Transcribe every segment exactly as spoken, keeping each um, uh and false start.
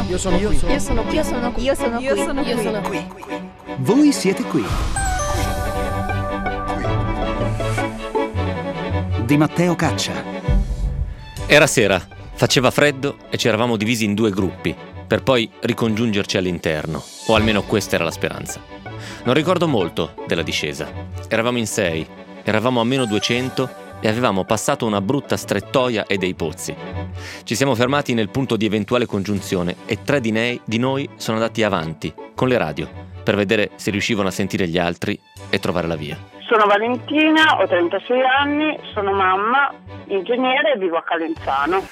Io sono io qui. sono Io sono qui. Io sono qui. Io sono Io qui. sono Io qui. sono qui. Voi siete qui. Di Matteo Caccia. Era sera, faceva freddo e ci eravamo divisi in due gruppi, per poi ricongiungerci all'interno, o almeno questa era la speranza. Non ricordo molto della discesa. Eravamo in sei, eravamo a meno duecento e avevamo passato una brutta strettoia e dei pozzi. Ci siamo fermati nel punto di eventuale congiunzione e tre di, ne- di noi sono andati avanti, con le radio, per vedere se riuscivano a sentire gli altri e trovare la via. Sono Valentina, ho trentasei anni, sono mamma, ingegnere e vivo a Calenzano.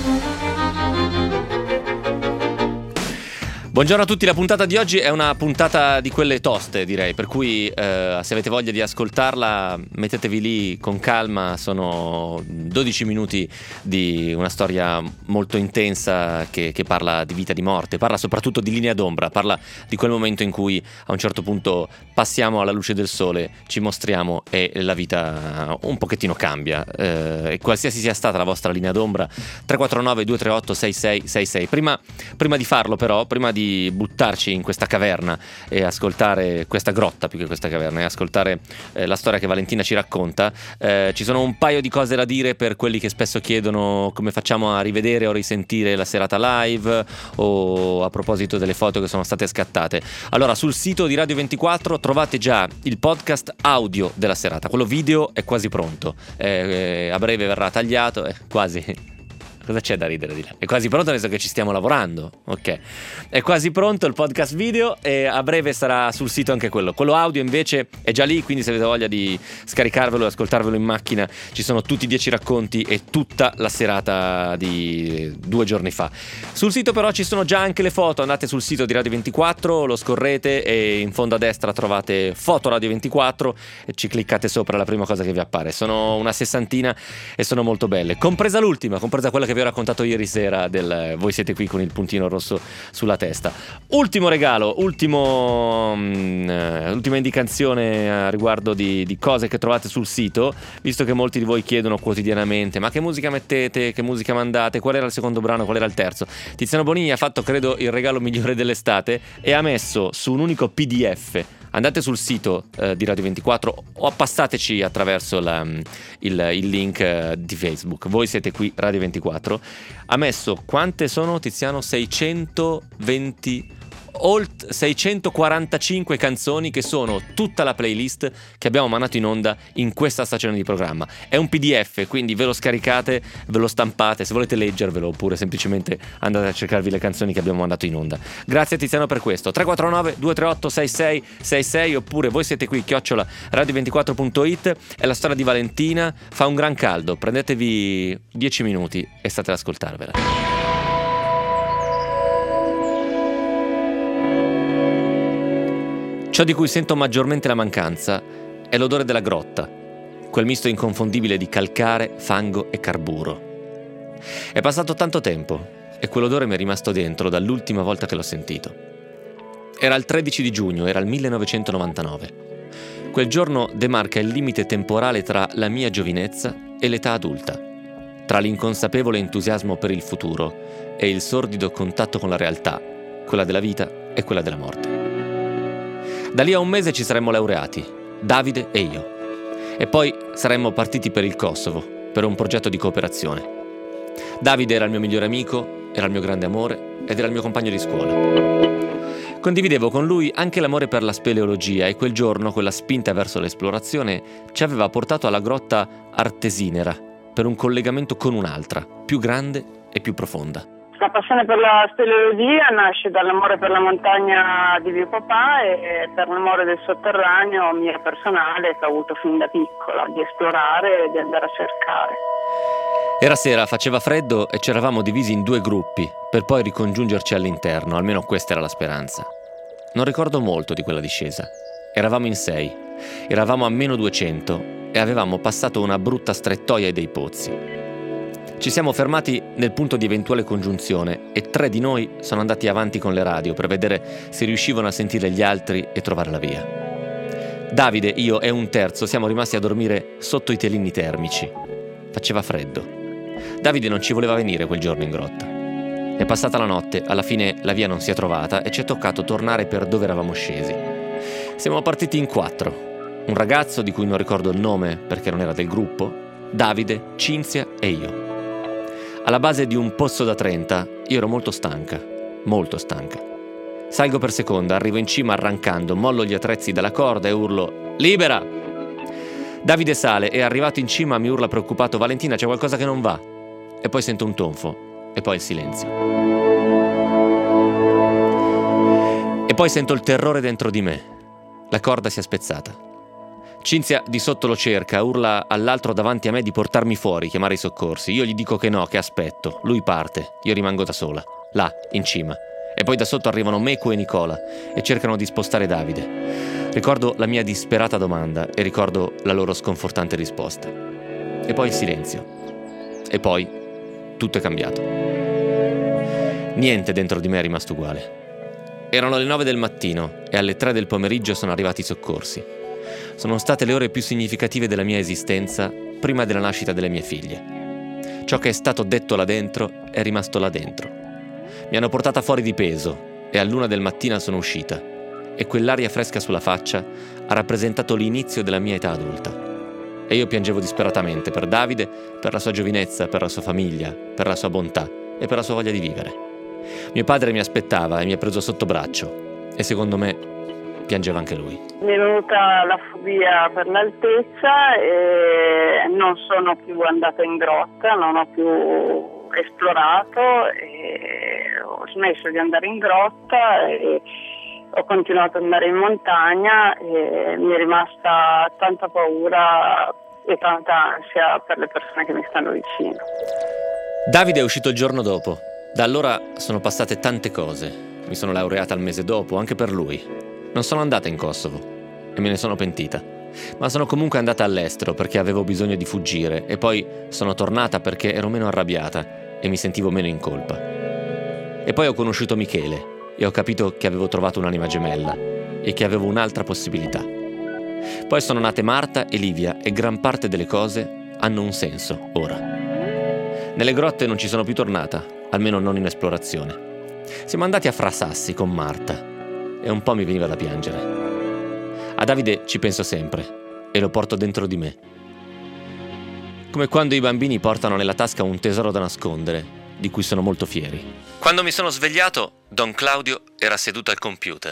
Buongiorno a tutti, la puntata di oggi è una puntata di quelle toste, direi, per cui eh, se avete voglia di ascoltarla mettetevi lì con calma. Sono dodici minuti di una storia molto intensa che, che parla di vita e di morte, parla soprattutto di linea d'ombra, parla di quel momento in cui a un certo punto passiamo alla luce del sole, ci mostriamo e la vita un pochettino cambia. Eh, e qualsiasi sia stata la vostra linea d'ombra, tre quattro nove due tre otto sei sei sei sei. Prima, prima di farlo però, prima di buttarci in questa caverna e ascoltare questa grotta, più che questa caverna, e ascoltare eh, la storia che Valentina ci racconta, eh, ci sono un paio di cose da dire per quelli che spesso chiedono come facciamo a rivedere o risentire la serata live, o a proposito delle foto che sono state scattate. Allora, sul sito di Radio ventiquattro trovate già il podcast audio della serata, quello video è quasi pronto, eh, eh, a breve verrà tagliato, eh, quasi. Cosa c'è da ridere di là? È quasi pronto, adesso che ci stiamo lavorando. Ok. È quasi pronto il podcast video e a breve sarà sul sito anche quello. Quello audio invece è già lì, quindi se avete voglia di scaricarvelo e ascoltarvelo in macchina, ci sono tutti i dieci racconti e tutta la serata di due giorni fa. Sul sito però ci sono già anche le foto. Andate sul sito di Radio ventiquattro, lo scorrete e in fondo a destra trovate foto Radio ventiquattro e ci cliccate sopra la prima cosa che vi appare. Sono una sessantina e sono molto belle, compresa l'ultima, compresa quella che vi ho raccontato ieri sera del Voi siete qui con il puntino rosso sulla testa. Ultimo regalo, ultimo um, ultima indicazione a riguardo di, di cose che trovate sul sito, visto che molti di voi chiedono quotidianamente ma che musica mettete, che musica mandate, qual era il secondo brano, qual era il terzo. Tiziano Bonini ha fatto credo il regalo migliore dell'estate e ha messo su un unico P D F. Andate sul sito eh, di Radio ventiquattro o passateci attraverso la, il, il link eh, di Facebook. Voi siete qui, Radio ventiquattro. Ha messo, quante sono, Tiziano? seicentoventi Olt seicentoquarantacinque canzoni, che sono tutta la playlist che abbiamo mandato in onda in questa stagione di programma. È un P D F, quindi ve lo scaricate, ve lo stampate, se volete leggervelo, oppure semplicemente andate a cercarvi le canzoni che abbiamo mandato in onda. Grazie Tiziano per questo. Tre quattro nove due tre otto sei sei sei sei, oppure voi siete qui, chiocciola radio ventiquattro punto it. È la storia di Valentina, fa un gran caldo, prendetevi dieci minuti e state ad ascoltarvela. Ciò di cui sento maggiormente la mancanza è l'odore della grotta, quel misto inconfondibile di calcare, fango e carburo. È passato tanto tempo e quell'odore mi è rimasto dentro dall'ultima volta che l'ho sentito. Era il tredici di giugno, era il millenovecentonovantanove. Quel giorno demarca il limite temporale tra la mia giovinezza e l'età adulta, tra l'inconsapevole entusiasmo per il futuro e il sordido contatto con la realtà, quella della vita e quella della morte. Da lì a un mese ci saremmo laureati, Davide e io. E poi saremmo partiti per il Kosovo, per un progetto di cooperazione. Davide era il mio migliore amico, era il mio grande amore ed era il mio compagno di scuola. Condividevo con lui anche l'amore per la speleologia e quel giorno, quella spinta verso l'esplorazione, ci aveva portato alla grotta Artesinera per un collegamento con un'altra, più grande e più profonda. La passione per la speleologia nasce dall'amore per la montagna di mio papà e per l'amore del sotterraneo mio personale che ho avuto fin da piccola, di esplorare e di andare a cercare. Era sera, faceva freddo e ci eravamo divisi in due gruppi per poi ricongiungerci all'interno, almeno questa era la speranza. Non ricordo molto di quella discesa. Eravamo in sei, eravamo a meno duecento e avevamo passato una brutta strettoia e dei pozzi. Ci siamo fermati nel punto di eventuale congiunzione e tre di noi sono andati avanti con le radio per vedere se riuscivano a sentire gli altri e trovare la via. Davide, io e un terzo siamo rimasti a dormire sotto i telini termici. Faceva freddo. Davide non ci voleva venire quel giorno in grotta. È passata la notte, alla fine la via non si è trovata e ci è toccato tornare per dove eravamo scesi. Siamo partiti in quattro. Un ragazzo di cui non ricordo il nome perché non era del gruppo, Davide, Cinzia e io. Alla base di un pozzo da trenta, io ero molto stanca, molto stanca. Salgo per seconda, arrivo in cima arrancando, mollo gli attrezzi dalla corda e urlo «Libera!». Davide sale e arrivato in cima mi urla preoccupato «Valentina, c'è qualcosa che non va!». E poi sento un tonfo e poi il silenzio. E poi sento il terrore dentro di me. La corda si è spezzata. Cinzia di sotto lo cerca, urla all'altro davanti a me di portarmi fuori, chiamare i soccorsi. Io gli dico che no, che aspetto. Lui parte, io rimango da sola, là, in cima. E poi da sotto arrivano Meco e Nicola e cercano di spostare Davide. Ricordo la mia disperata domanda e ricordo la loro sconfortante risposta. E poi il silenzio. E poi tutto è cambiato. Niente dentro di me è rimasto uguale. Erano le nove del mattino e alle tre del pomeriggio sono arrivati i soccorsi. Sono state le ore più significative della mia esistenza prima della nascita delle mie figlie. Ciò che è stato detto là dentro è rimasto là dentro. Mi hanno portata fuori di peso e all'una del mattino sono uscita e quell'aria fresca sulla faccia ha rappresentato l'inizio della mia età adulta. E io piangevo disperatamente per Davide, per la sua giovinezza, per la sua famiglia, per la sua bontà e per la sua voglia di vivere. Mio padre mi aspettava e mi ha preso sotto braccio e secondo me piangeva anche lui. Mi è venuta la fobia per l'altezza e non sono più andata in grotta, non ho più esplorato e ho smesso di andare in grotta e ho continuato ad andare in montagna e mi è rimasta tanta paura e tanta ansia per le persone che mi stanno vicino. Davide è uscito il giorno dopo. Da allora sono passate tante cose. Mi sono laureata il mese dopo, anche per lui. Non sono andata in Kosovo e me ne sono pentita, ma sono comunque andata all'estero perché avevo bisogno di fuggire e poi sono tornata perché ero meno arrabbiata e mi sentivo meno in colpa. E poi ho conosciuto Michele e ho capito che avevo trovato un'anima gemella e che avevo un'altra possibilità. Poi sono nate Marta e Livia e gran parte delle cose hanno un senso ora. Nelle grotte non ci sono più tornata, almeno non in esplorazione. Siamo andati a Frasassi con Marta e un po' mi veniva da piangere. A Davide ci penso sempre e lo porto dentro di me. Come quando i bambini portano nella tasca un tesoro da nascondere, di cui sono molto fieri. Quando mi sono svegliato, Don Claudio era seduto al computer.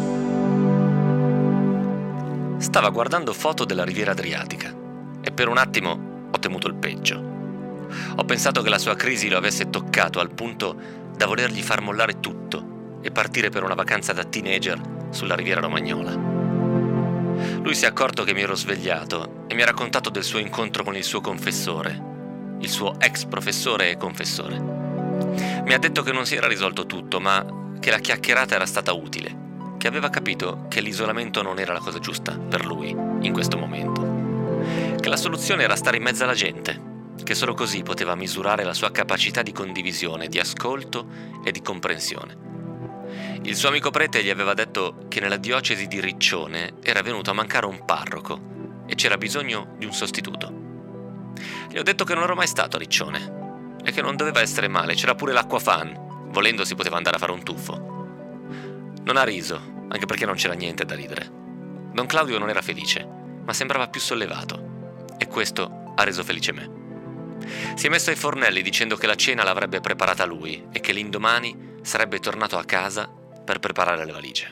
Stava guardando foto della Riviera Adriatica e per un attimo ho temuto il peggio. Ho pensato che la sua crisi lo avesse toccato al punto da volergli far mollare tutto e partire per una vacanza da teenager sulla Riviera Romagnola. Lui si è accorto che mi ero svegliato e mi ha raccontato del suo incontro con il suo confessore, il suo ex professore e confessore. Mi ha detto che non si era risolto tutto, ma che la chiacchierata era stata utile, che aveva capito che l'isolamento non era la cosa giusta per lui in questo momento, che la soluzione era stare in mezzo alla gente, che solo così poteva misurare la sua capacità di condivisione, di ascolto e di comprensione. Il suo amico prete gli aveva detto che nella diocesi di Riccione era venuto a mancare un parroco e c'era bisogno di un sostituto. Gli ho detto che non ero mai stato a Riccione e che non doveva essere male, c'era pure l'acqua fan, volendo si poteva andare a fare un tuffo. Non ha riso, anche perché non c'era niente da ridere. Don Claudio non era felice, ma sembrava più sollevato e questo ha reso felice me. Si è messo ai fornelli dicendo che la cena l'avrebbe preparata lui e che l'indomani sarebbe tornato a casa per preparare le valigie.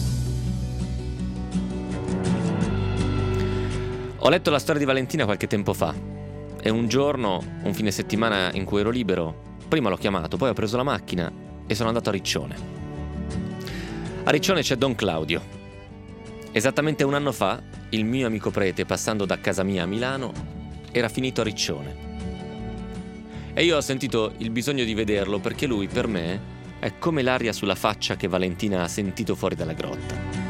Ho letto la storia di Valentina qualche tempo fa e un giorno, un fine settimana in cui ero libero, prima l'ho chiamato, poi ho preso la macchina e sono andato a Riccione. A Riccione c'è Don Claudio. Esattamente un anno fa, il mio amico prete, passando da casa mia a Milano, era finito a Riccione. E io ho sentito il bisogno di vederlo perché lui, per me, è come l'aria sulla faccia che Valentina ha sentito fuori dalla grotta.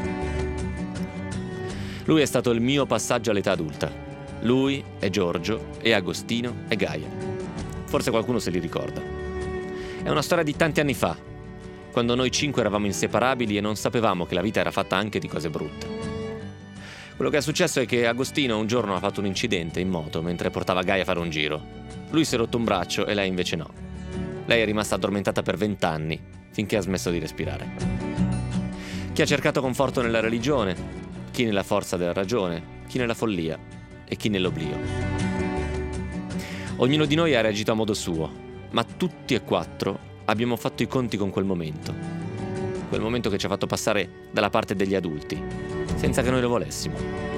Lui è stato il mio passaggio all'età adulta. Lui è Giorgio e Agostino e Gaia. Forse qualcuno se li ricorda. È una storia di tanti anni fa, quando noi cinque eravamo inseparabili e non sapevamo che la vita era fatta anche di cose brutte. Quello che è successo è che Agostino un giorno ha fatto un incidente in moto mentre portava Gaia a fare un giro. Lui si è rotto un braccio e lei invece no. Lei è rimasta addormentata per vent'anni, finché ha smesso di respirare. Chi ha cercato conforto nella religione, chi nella forza della ragione, chi nella follia e chi nell'oblio. Ognuno di noi ha reagito a modo suo, ma tutti e quattro abbiamo fatto i conti con quel momento. Quel momento che ci ha fatto passare dalla parte degli adulti, senza che noi lo volessimo.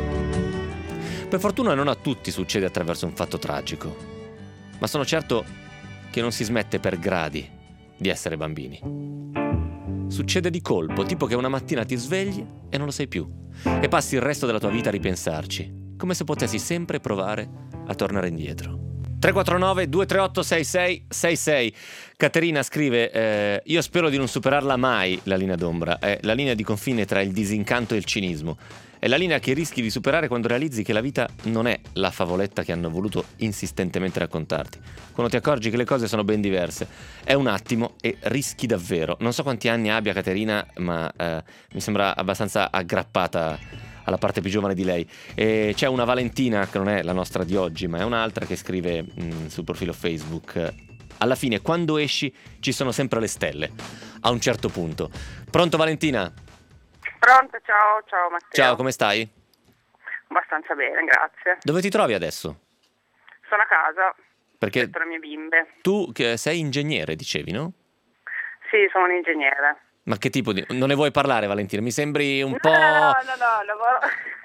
Per fortuna non a tutti succede attraverso un fatto tragico, ma sono certo che non si smette per gradi di essere bambini. Succede di colpo, tipo che una mattina ti svegli e non lo sai più, e passi il resto della tua vita a ripensarci, come se potessi sempre provare a tornare indietro. tre quattro nove due tre otto sei sei sei sei. Caterina scrive: eh, io spero di non superarla mai, la linea d'ombra. È la linea di confine tra il disincanto e il cinismo. È la linea che rischi di superare quando realizzi che la vita non è la favoletta che hanno voluto insistentemente raccontarti. Quando ti accorgi che le cose sono ben diverse. È un attimo e rischi davvero. Non so quanti anni abbia Caterina, ma eh, mi sembra abbastanza aggrappata alla parte più giovane di lei. E c'è una Valentina, che non è la nostra di oggi, ma è un'altra, che scrive mh, sul profilo Facebook: alla fine, quando esci, ci sono sempre le stelle. A un certo punto. Pronto, Valentina? Pronto, ciao, ciao Matteo. Ciao, come stai? Abbastanza bene, grazie. Dove ti trovi adesso? Sono a casa, Perché aspetto le mie bimbe. tu che sei ingegnere, dicevi, no? Sì, sono un ingegnere. Ma che tipo di... Non ne vuoi parlare, Valentina? Mi sembri un No, po'... no, no, no, lavoro...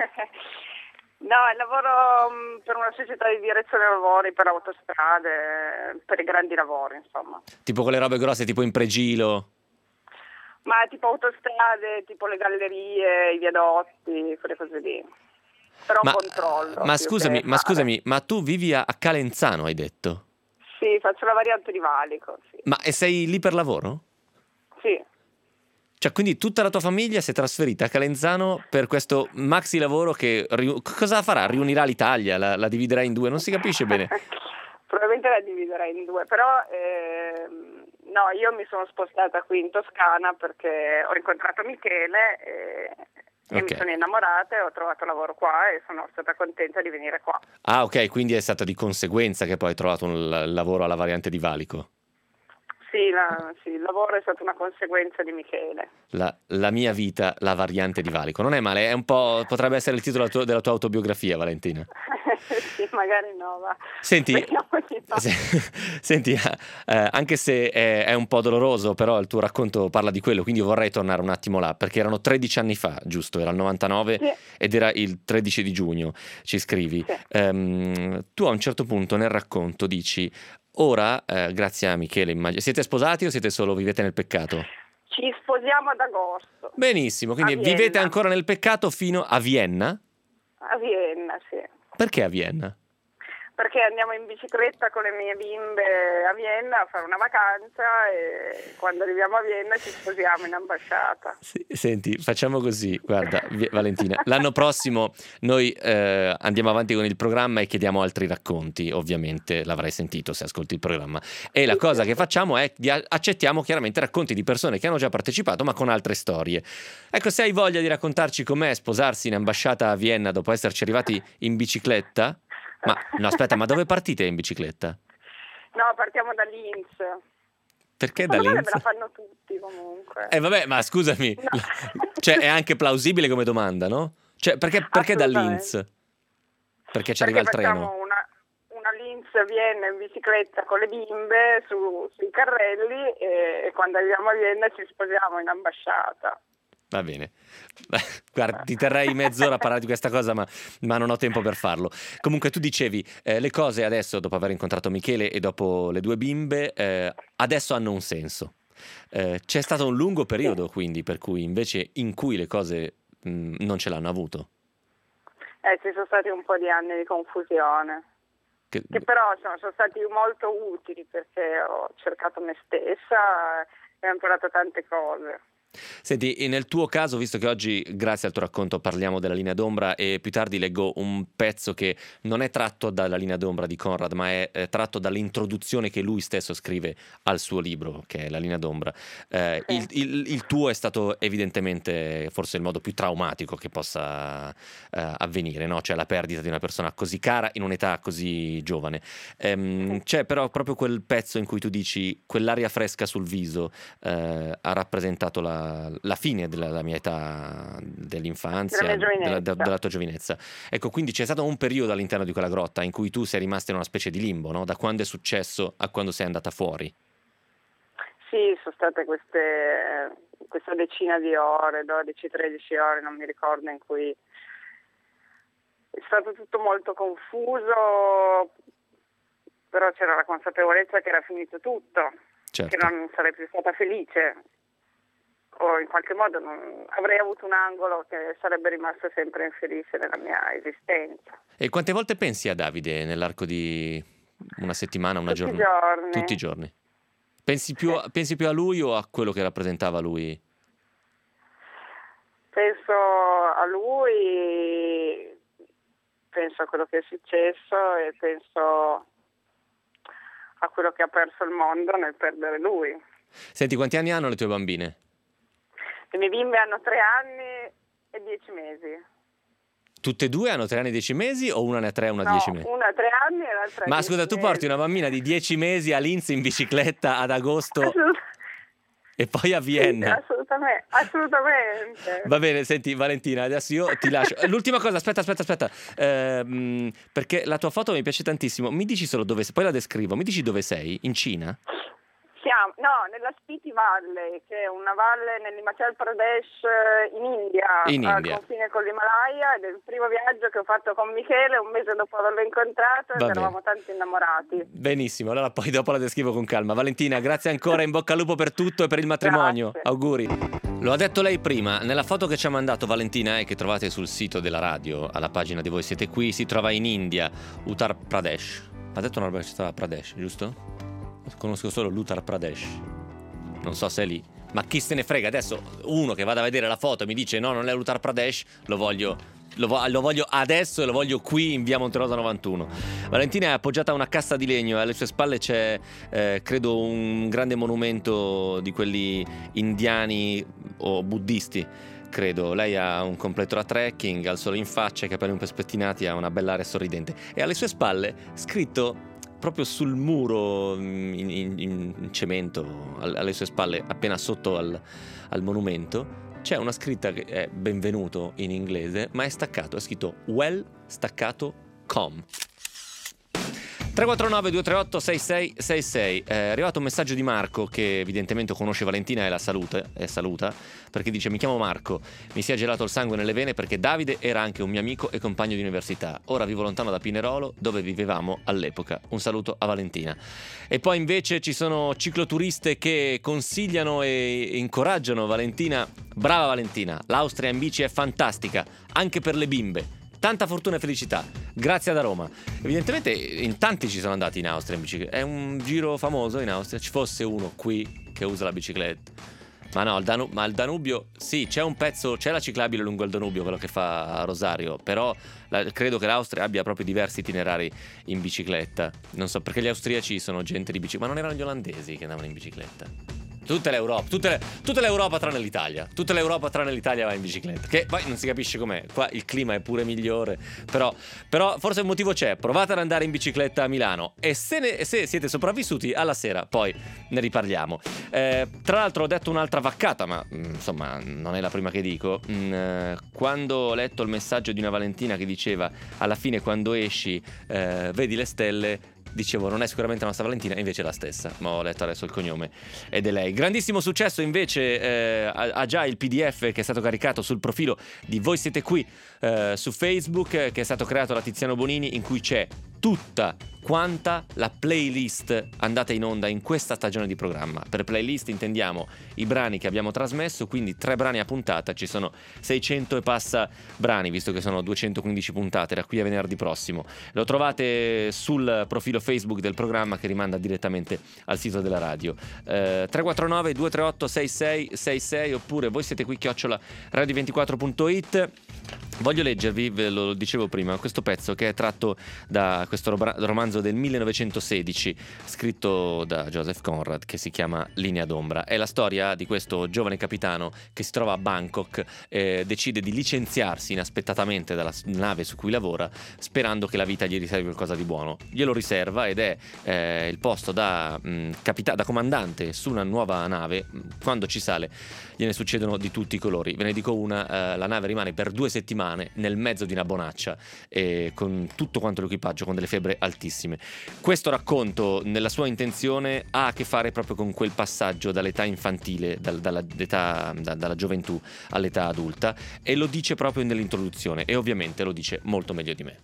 no, lavoro mh, per una società di direzione lavori, per autostrade, per i grandi lavori, insomma. Tipo quelle robe grosse, tipo in pregilo? Ma tipo autostrade, tipo le gallerie, i viadotti, quelle cose lì. Però Ma, controllo. ma più scusami, che ma fare. scusami, ma tu vivi a, a Calenzano, hai detto? Sì, faccio la variante di Valico, sì. Ma e sei lì per lavoro? Sì. Cioè, quindi tutta la tua famiglia si è trasferita a Calenzano per questo maxi lavoro che... riu- Cosa farà? Riunirà l'Italia? La, la dividerà in due? Non si capisce bene. Probabilmente la dividerei in due, però ehm, no, io mi sono spostata qui in Toscana perché ho incontrato Michele e, e Ok. mi sono innamorata e ho trovato lavoro qua e sono stata contenta di venire qua. Ah, ok, quindi è stata di conseguenza che poi hai trovato un la- lavoro alla variante di Valico. Sì, la- sì, il lavoro è stata una conseguenza di Michele. La, la mia vita, la variante di Valico. Non è male, è un po'... potrebbe essere il titolo della tua, della tua autobiografia, Valentina. Sì, magari no, ma Senti, speriamo di no. se- senti eh, anche se è, è un po' doloroso, però il tuo racconto parla di quello, quindi io vorrei tornare un attimo là, perché erano tredici anni fa, giusto? Era il novantanove Sì. ed era il tredici di giugno, ci scrivi. Sì. Ehm, tu a un certo punto nel racconto dici: ora, eh, grazie a Michele, immagino, siete sposati o siete solo, vivete nel peccato? Ci sposiamo ad agosto. Benissimo, quindi A vivete Vienna. ancora nel peccato fino a Vienna? A Vienna, sì. Perché a Vienna? Perché andiamo in bicicletta con le mie bimbe a Vienna a fare una vacanza e quando arriviamo a Vienna ci sposiamo in ambasciata. Sì, senti, facciamo così, guarda, Vi- Valentina, l'anno prossimo noi eh, andiamo avanti con il programma e chiediamo altri racconti, ovviamente l'avrai sentito se ascolti il programma, e la cosa che facciamo è di a- accettiamo chiaramente racconti di persone che hanno già partecipato ma con altre storie. Ecco, se hai voglia di raccontarci com'è sposarsi in ambasciata a Vienna dopo esserci arrivati in bicicletta, ma no, aspetta, ma dove partite in bicicletta? No, partiamo da Linz. Perché da Secondo me Linz? me la fanno tutti comunque. Eh vabbè, ma scusami, No. cioè è anche plausibile come domanda, no? Cioè, perché, perché da Assolutamente. Linz? Perché ci arriva il Perché treno? facciamo una, una Linz Vienna in bicicletta con le bimbe su, sui carrelli e, e quando arriviamo a Vienna ci sposiamo in ambasciata. Va bene. Guarda, ti terrei mezz'ora a parlare di questa cosa, ma, ma non ho tempo per farlo. Comunque tu dicevi, eh, le cose adesso, dopo aver incontrato Michele e dopo le due bimbe, eh, adesso hanno un senso. Eh, c'è stato un lungo periodo, quindi, per cui invece in cui le cose mh, non ce l'hanno avuto. Eh, ci sono stati un po' di anni di confusione. Che- Che però insomma, sono stati molto utili perché ho cercato me stessa e ho imparato tante cose. Senti, nel tuo caso, visto che oggi, grazie al tuo racconto, parliamo della linea d'ombra e più tardi leggo un pezzo che non è tratto dalla linea d'ombra di Conrad, ma è eh, tratto dall'introduzione che lui stesso scrive al suo libro, che è La linea d'ombra. Eh, Sì. il, il- il tuo è stato evidentemente forse il modo più traumatico che possa eh, avvenire, no? Cioè la perdita di una persona così cara in un'età così giovane. Ehm, c'è però proprio quel pezzo in cui tu dici quell'aria fresca sul viso eh, ha rappresentato la la fine della, la mia età, dell'infanzia, Della mia della, giovinezza. della tua giovinezza. Ecco, quindi c'è stato un periodo all'interno di quella grotta in cui tu sei rimasta in una specie di limbo, no? Da quando è successo a quando sei andata fuori. Sì, sono state queste questa decina di ore, dodici tredici ore, non mi ricordo, in cui è stato tutto molto confuso, però c'era la consapevolezza che era finito tutto, Certo. che non sarei più stata felice, o in qualche modo non, avrei avuto un angolo che sarebbe rimasto sempre infelice nella mia esistenza. E quante volte pensi a Davide nell'arco di una settimana, una Tutti i giornata? giorni. Tutti i giorni. Pensi più, Sì. pensi più a lui o a quello che rappresentava lui? Penso a lui, penso a quello che è successo e penso a quello che ha perso il mondo nel perdere lui. Senti, quanti anni hanno le tue bambine? Le mie bimbe hanno tre anni e dieci mesi. Tutte e due hanno tre anni e dieci mesi o una ne ha tre e una No, dieci mesi? una ha tre anni e l'altra ha Ma dieci scusa, tu mesi. porti una bambina di dieci mesi a Linz in bicicletta ad agosto Assolut- e poi a sì, Vienna. assolutamente, assolutamente. Va bene, senti Valentina, adesso io ti lascio. L'ultima cosa, aspetta, aspetta, aspetta, Ehm, perché la tua foto mi piace tantissimo. Mi dici solo dove sei, poi la descrivo. Mi dici dove sei? In Cina? Siamo, no, nella Spiti Valley, che è una valle nell'Himachal Pradesh eh, in India, In al India. confine con l'Himalaya, ed è il primo viaggio che ho fatto con Michele un mese dopo averlo incontrato, Va ed eravamo bene. tanti innamorati. Benissimo, allora poi dopo la descrivo con calma. Valentina, grazie ancora, in bocca al lupo per tutto e per il matrimonio. Grazie. Auguri. Lo ha detto lei prima, nella foto che ci ha mandato Valentina e che trovate sul sito della radio, alla pagina di Voi Siete Qui, si trova in India, Uttar Pradesh. Ha detto una roba che si trova a Pradesh, giusto? Conosco solo l'Uttar Pradesh. Non so se è lì. Ma chi se ne frega, adesso uno che vada a vedere la foto e mi dice no, non è l'Uttar Pradesh, lo voglio, lo, vo- lo voglio adesso e lo voglio qui in via Monterosa novantuno. Valentina è appoggiata a una cassa di legno e alle sue spalle c'è, eh, credo, un grande monumento di quelli indiani o buddisti, credo. Lei ha un completo da trekking, ha il sole in faccia, i capelli un po' spettinati, ha una bella aria sorridente e alle sue spalle scritto proprio sul muro in, in- in cemento al- alle sue spalle, appena sotto al, al monumento, c'è una scritta che è benvenuto in inglese, ma è staccato, è scritto well staccato com. tre quattro nove due tre otto sei sei sei sei. È arrivato un messaggio di Marco che evidentemente conosce Valentina e la saluta, e saluta perché dice: mi chiamo Marco, mi si è gelato il sangue nelle vene perché Davide era anche un mio amico e compagno di università. Ora vivo lontano da Pinerolo dove vivevamo all'epoca. Un saluto a Valentina. E poi invece ci sono cicloturiste che consigliano e incoraggiano Valentina. Brava Valentina, l'Austria in bici è fantastica anche per le bimbe. Tanta fortuna e felicità. Grazie da Roma. Evidentemente in tanti ci sono andati in Austria in bicicletta. È un giro famoso in Austria. Ci fosse uno qui che usa la bicicletta. Ma no, il Danu- ma il Danubio, sì, c'è un pezzo, c'è la ciclabile lungo il Danubio, quello che fa a Rosario, però la- credo che l'Austria abbia proprio diversi itinerari in bicicletta. Non so, perché gli austriaci sono gente di bicicletta, ma non erano gli olandesi che andavano in bicicletta. Tutta l'Europa, tutte le- tutta l'Europa tranne l'Italia. Tutta l'Europa tranne l'Italia va in bicicletta. Che poi non si capisce com'è. Qua il clima è pure migliore. Però, però forse un motivo c'è. Provate ad andare in bicicletta a Milano. E se, ne- se siete sopravvissuti, alla sera poi ne riparliamo. Eh, tra l'altro ho detto un'altra vaccata, ma mm, insomma non è la prima che dico. Mm, eh, quando ho letto il messaggio di una Valentina che diceva alla fine quando esci eh, vedi le stelle, dicevo non è sicuramente la nostra Valentina, invece è la stessa, ma ho letto adesso il cognome ed è lei. Grandissimo successo invece eh, ha, ha già il P D F che è stato caricato sul profilo di Voi Siete Qui eh, su Facebook, eh, che è stato creato da Tiziano Bonini, in cui c'è tutta quanta la playlist andata in onda in questa stagione di programma. Per playlist intendiamo i brani che abbiamo trasmesso, quindi tre brani a puntata, ci sono seicento e passa brani, visto che sono duecentoquindici puntate da qui a venerdì prossimo. Lo trovate sul profilo Facebook del programma, che rimanda direttamente al sito della radio. eh, tre quattro nove due tre otto sei sei sei sei, oppure voi siete qui chiocciola radio ventiquattro punto it. Voglio leggervi, ve lo dicevo prima, questo pezzo che è tratto da questo ro- romanzo del millenovecentosedici scritto da Joseph Conrad, che si chiama Linea d'ombra. È la storia di questo giovane capitano che si trova a Bangkok, eh, decide di licenziarsi inaspettatamente dalla nave su cui lavora, sperando che la vita gli riservi qualcosa di buono. Glielo riserva ed è eh, il posto da, mh, capita- da comandante su una nuova nave. Quando ci sale gliene succedono di tutti i colori. Ve ne dico una: eh, la nave rimane per due settimane nel mezzo di una bonaccia, eh, con tutto quanto l'equipaggio con delle febbre altissime. Questo racconto, nella sua intenzione, ha a che fare proprio con quel passaggio dall'età infantile, dal, dalla, da, dalla gioventù all'età adulta, e lo dice proprio nell'introduzione, e ovviamente lo dice molto meglio di me.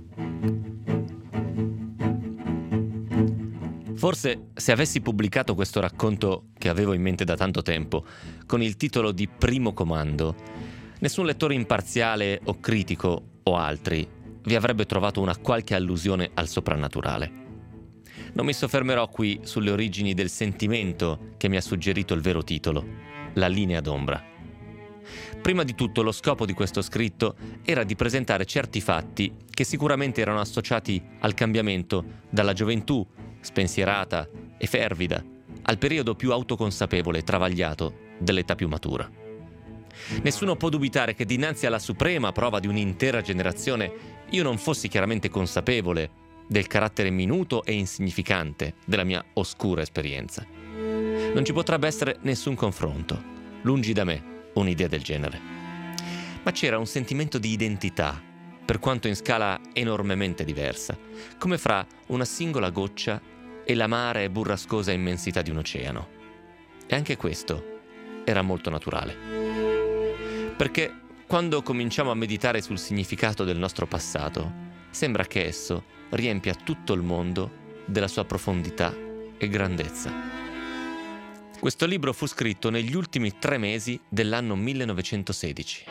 Forse se avessi pubblicato questo racconto, che avevo in mente da tanto tempo, con il titolo di Primo Comando, nessun lettore imparziale o critico o altri vi avrebbe trovato una qualche allusione al soprannaturale. Non mi soffermerò qui sulle origini del sentimento che mi ha suggerito il vero titolo, La linea d'ombra. Prima di tutto, lo scopo di questo scritto era di presentare certi fatti che sicuramente erano associati al cambiamento dalla gioventù spensierata e fervida al periodo più autoconsapevole e travagliato dell'età più matura. Nessuno può dubitare che dinanzi alla suprema prova di un'intera generazione io non fossi chiaramente consapevole del carattere minuto e insignificante della mia oscura esperienza. Non ci potrebbe essere nessun confronto, lungi da me un'idea del genere. Ma c'era un sentimento di identità, per quanto in scala enormemente diversa, come fra una singola goccia e l'amara e burrascosa immensità di un oceano. E anche questo era molto naturale. Perché quando cominciamo a meditare sul significato del nostro passato, sembra che esso riempia tutto il mondo della sua profondità e grandezza. Questo libro fu scritto negli ultimi tre mesi dell'anno millenovecentosedici.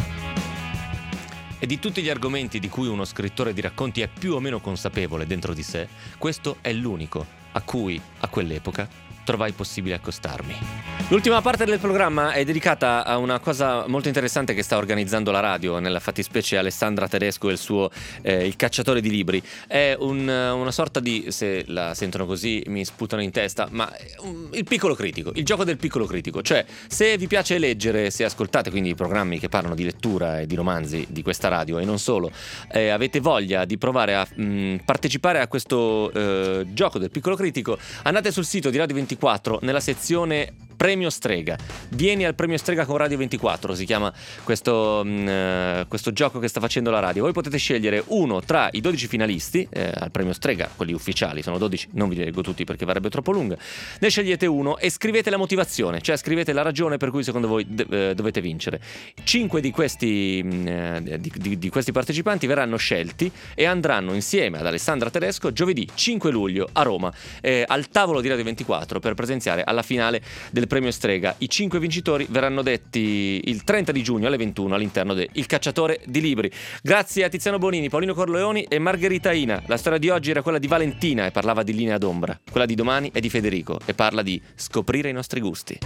E di tutti gli argomenti di cui uno scrittore di racconti è più o meno consapevole dentro di sé, questo è l'unico a cui, a quell'epoca, trovai possibile accostarmi. L'ultima parte del programma è dedicata a una cosa molto interessante che sta organizzando la radio, nella fattispecie Alessandra Tedesco e il suo eh, Il cacciatore di libri. È un, una sorta di, se la sentono così mi sputano in testa, ma um, il piccolo critico, il gioco del piccolo critico. Cioè, se vi piace leggere, se ascoltate quindi i programmi che parlano di lettura e di romanzi di questa radio e non solo, eh, avete voglia di provare a mh, partecipare a questo eh, gioco del piccolo critico, andate sul sito di Radio ventiquattro nella sezione Premio Strega. Vieni al Premio Strega con Radio ventiquattro, si chiama questo, mh, questo gioco che sta facendo la radio. Voi potete scegliere uno tra i dodici finalisti eh, al Premio Strega, quelli ufficiali, sono dodici, non vi li leggo tutti perché varrebbe troppo lunga. Ne scegliete uno e scrivete la motivazione, cioè scrivete la ragione per cui secondo voi de- eh, dovete vincere. Cinque di questi, mh, di, di, di questi partecipanti verranno scelti e andranno insieme ad Alessandra Tedesco giovedì cinque luglio a Roma eh, al tavolo di Radio ventiquattro per presenziare alla finale del Premio Strega. I cinque vincitori verranno detti il trenta di giugno alle ventuno all'interno de Il Cacciatore di Libri. Grazie a Tiziano Bonini, Paolino Corleoni e Margherita Ina. La storia di oggi era quella di Valentina e parlava di Linea d'ombra. Quella di domani è di Federico e parla di scoprire i nostri gusti.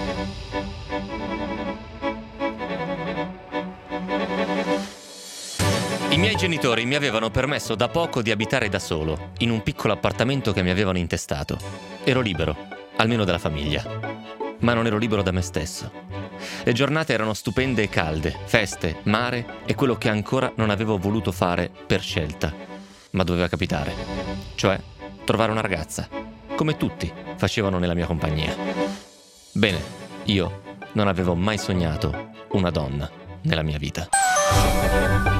I miei genitori mi avevano permesso da poco di abitare da solo, in un piccolo appartamento che mi avevano intestato. Ero libero, almeno dalla famiglia. Ma non ero libero da me stesso. Le giornate erano stupende e calde, feste, mare e quello che ancora non avevo voluto fare per scelta, ma doveva capitare. Cioè, trovare una ragazza, come tutti facevano nella mia compagnia. Bene, io non avevo mai sognato una donna nella mia vita.